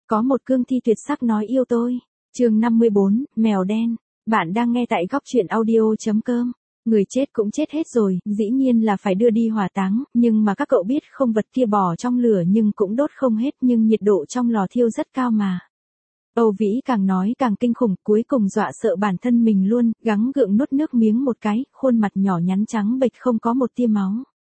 Có một cương thi tuyệt sắc nói yêu tôi. Chương 54, mèo đen. Bạn đang nghe tại góc truyện audio.com. Người chết cũng chết hết rồi, dĩ nhiên là phải đưa đi hỏa táng, nhưng mà các cậu biết không, vật kia bỏ trong lửa nhưng cũng đốt không hết, nhưng nhiệt độ trong lò thiêu rất cao mà. Âu Vĩ càng nói càng kinh khủng, cuối cùng dọa sợ bản thân mình luôn, gắng gượng nuốt nước miếng một cái, khuôn mặt nhỏ nhắn trắng bệch không có một tia máu.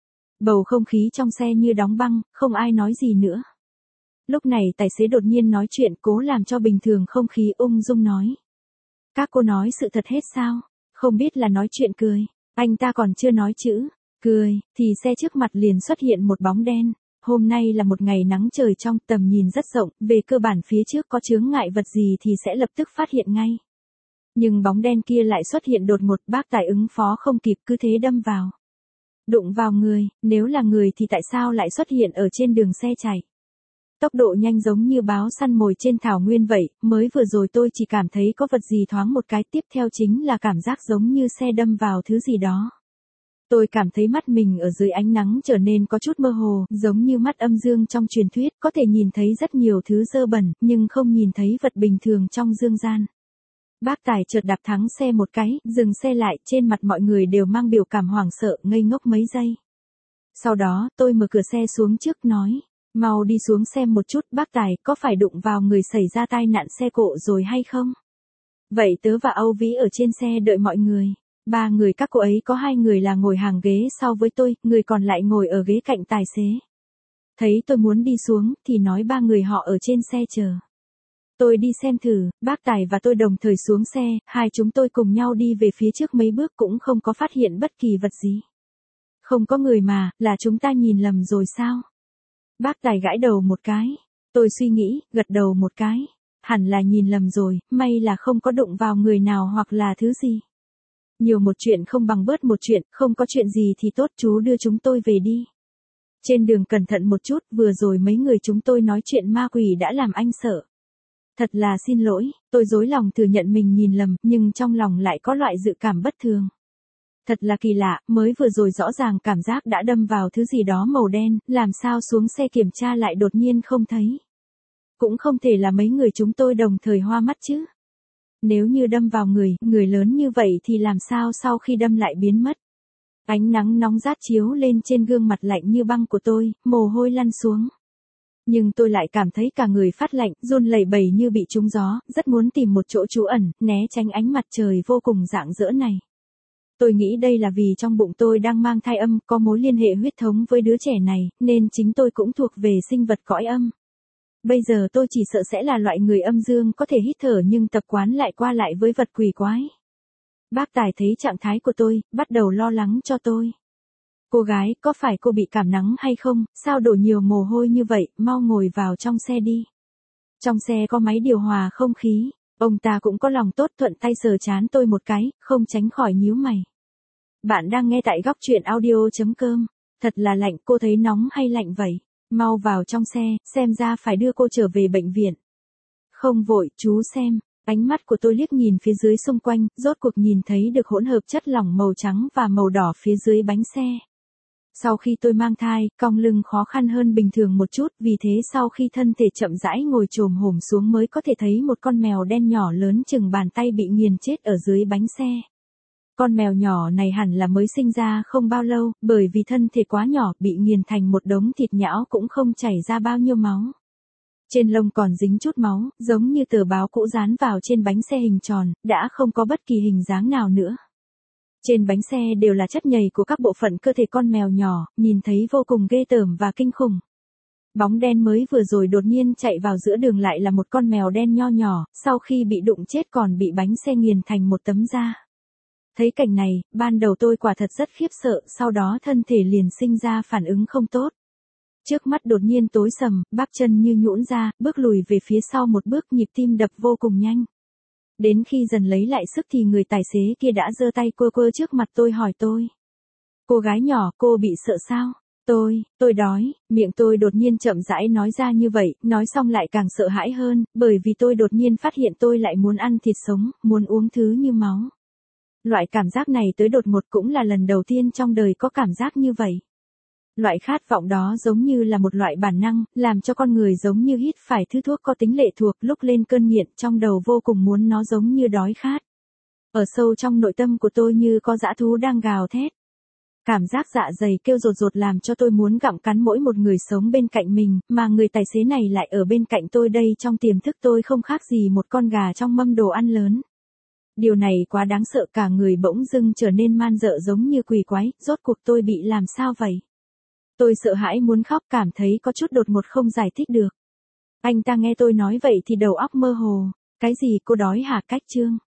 Bầu không khí trong xe như đóng băng, không ai nói gì nữa. Lúc này tài xế đột nhiên nói chuyện, cố làm cho bình thường không khí, ung dung nói. Các cô nói sự thật hết sao? Không biết là nói chuyện cười. Anh ta còn chưa nói chữ cười, thì xe trước mặt liền xuất hiện một bóng đen. Hôm nay là một ngày nắng trời trong, tầm nhìn rất rộng, về cơ bản phía trước có chướng ngại vật gì thì sẽ lập tức phát hiện ngay. Nhưng bóng đen kia lại xuất hiện đột ngột, bác tài ứng phó không kịp, cứ thế đâm vào. Đụng vào người, nếu là người thì tại sao lại xuất hiện ở trên đường xe chạy? Tốc độ nhanh giống như báo săn mồi trên thảo nguyên vậy, mới vừa rồi tôi chỉ cảm thấy có vật gì thoáng một cái, tiếp theo chính là cảm giác giống như xe đâm vào thứ gì đó. Tôi cảm thấy mắt mình ở dưới ánh nắng trở nên có chút mơ hồ, giống như mắt âm dương trong truyền thuyết, có thể nhìn thấy rất nhiều thứ dơ bẩn, nhưng không nhìn thấy vật bình thường trong dương gian. Bác tài chợt đạp thắng xe một cái, dừng xe lại, trên mặt mọi người đều mang biểu cảm hoảng sợ, ngây ngốc mấy giây. Sau đó, tôi mở cửa xe xuống trước nói, mau đi xuống xem một chút, bác tài, có phải đụng vào người xảy ra tai nạn xe cộ rồi hay không? Vậy tớ và Âu Vĩ ở trên xe đợi mọi người. 3 người, các cô ấy có 2 người là ngồi hàng ghế sau với tôi, người còn lại ngồi ở ghế cạnh tài xế. Thấy tôi muốn đi xuống, thì nói 3 người họ ở trên xe chờ. Tôi đi xem thử, bác tài và tôi đồng thời xuống xe, hai chúng tôi cùng nhau đi về phía trước mấy bước cũng không có phát hiện bất kỳ vật gì. Không có người mà, là chúng ta nhìn lầm rồi sao? Bác tài gãi đầu một cái. Tôi suy nghĩ, gật đầu một cái. Hẳn là nhìn lầm rồi, may là không có đụng vào người nào hoặc là thứ gì. Nhiều một chuyện không bằng bớt một chuyện, không có chuyện gì thì tốt, chú đưa chúng tôi về đi. Trên đường cẩn thận một chút, vừa rồi mấy người chúng tôi nói chuyện ma quỷ đã làm anh sợ. Thật là xin lỗi, tôi dối lòng thừa nhận mình nhìn lầm, nhưng trong lòng lại có loại dự cảm bất thường. Thật là kỳ lạ, mới vừa rồi rõ ràng cảm giác đã đâm vào thứ gì đó màu đen, làm sao xuống xe kiểm tra lại đột nhiên không thấy. Cũng không thể là mấy người chúng tôi đồng thời hoa mắt chứ. Nếu như đâm vào người lớn như vậy thì làm sao sau khi đâm lại biến mất. Ánh nắng nóng rát chiếu lên trên gương mặt lạnh như băng của tôi, mồ hôi lăn xuống. Nhưng tôi lại cảm thấy cả người phát lạnh, run lẩy bẩy như bị trúng gió, rất muốn tìm một chỗ trú ẩn, né tránh ánh mặt trời vô cùng rạng rỡ này. Tôi nghĩ đây là vì trong bụng tôi đang mang thai âm, có mối liên hệ huyết thống với đứa trẻ này, nên chính tôi cũng thuộc về sinh vật cõi âm. Bây giờ tôi chỉ sợ sẽ là loại người âm dương có thể hít thở nhưng tập quán lại qua lại với vật quỷ quái. Bác tài thấy trạng thái của tôi, bắt đầu lo lắng cho tôi. Cô gái, có phải cô bị cảm nắng hay không, sao đổ nhiều mồ hôi như vậy, mau ngồi vào trong xe đi. Trong xe có máy điều hòa không khí, ông ta cũng có lòng tốt, thuận tay sờ trán tôi một cái, không tránh khỏi nhíu mày. Bạn đang nghe tại góc truyện audio.com, thật là lạnh, cô thấy nóng hay lạnh vậy? Mau vào trong xe, xem ra phải đưa cô trở về bệnh viện. Không vội, chú xem. Ánh mắt của tôi liếc nhìn phía dưới xung quanh, rốt cuộc nhìn thấy được hỗn hợp chất lỏng màu trắng và màu đỏ phía dưới bánh xe. Sau khi tôi mang thai, cong lưng khó khăn hơn bình thường một chút, vì thế sau khi thân thể chậm rãi ngồi chồm hổm xuống mới có thể thấy một con mèo đen nhỏ lớn chừng bàn tay bị nghiền chết ở dưới bánh xe. Con mèo nhỏ này hẳn là mới sinh ra không bao lâu, bởi vì thân thể quá nhỏ, bị nghiền thành một đống thịt nhão cũng không chảy ra bao nhiêu máu. Trên lông còn dính chút máu, giống như tờ báo cũ dán vào trên bánh xe hình tròn, đã không có bất kỳ hình dáng nào nữa. Trên bánh xe đều là chất nhầy của các bộ phận cơ thể con mèo nhỏ, nhìn thấy vô cùng ghê tởm và kinh khủng. Bóng đen mới vừa rồi đột nhiên chạy vào giữa đường lại là một con mèo đen nho nhỏ, sau khi bị đụng chết còn bị bánh xe nghiền thành một tấm da. Thấy cảnh này, ban đầu tôi quả thật rất khiếp sợ, sau đó thân thể liền sinh ra phản ứng không tốt. Trước mắt đột nhiên tối sầm, bắp chân như nhũn ra, bước lùi về phía sau một bước, nhịp tim đập vô cùng nhanh. Đến khi dần lấy lại sức thì người tài xế kia đã giơ tay quơ quơ trước mặt tôi hỏi tôi. Cô gái nhỏ, cô bị sợ sao? Tôi đói, miệng tôi đột nhiên chậm rãi nói ra như vậy, nói xong lại càng sợ hãi hơn, bởi vì tôi đột nhiên phát hiện tôi lại muốn ăn thịt sống, muốn uống thứ như máu. Loại cảm giác này tới đột ngột cũng là lần đầu tiên trong đời có cảm giác như vậy. Loại khát vọng đó giống như là một loại bản năng, làm cho con người giống như hít phải thứ thuốc có tính lệ thuộc, lúc lên cơn nghiện trong đầu vô cùng muốn nó, giống như đói khát. Ở sâu trong nội tâm của tôi như có dã thú đang gào thét. Cảm giác dạ dày kêu rột rột làm cho tôi muốn gặm cắn mỗi một người sống bên cạnh mình, mà người tài xế này lại ở bên cạnh tôi đây, trong tiềm thức tôi không khác gì một con gà trong mâm đồ ăn lớn. Điều này quá đáng sợ, cả người bỗng dưng trở nên man rợ giống như quỷ quái, rốt cuộc tôi bị làm sao vậy? Tôi sợ hãi muốn khóc, cảm thấy có chút đột ngột không giải thích được. Anh ta nghe tôi nói vậy thì đầu óc mơ hồ. Cái gì, cô đói hả? Cách Trương.